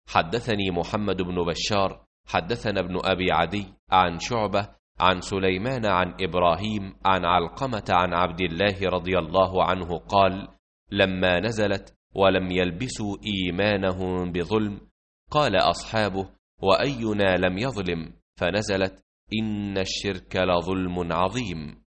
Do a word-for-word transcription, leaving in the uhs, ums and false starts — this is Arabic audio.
حدثني محمد بن بشار حدثنا ابن أبي عدي عن شعبة عن سليمان عن إبراهيم عن علقمة عن عبد الله رضي الله عنه قال: لما نزلت ولم يلبسوا إيمانهم بظلم قال أصحابه: وأينا لم يظلم؟ فنزلت: إن الشرك لظلم عظيم.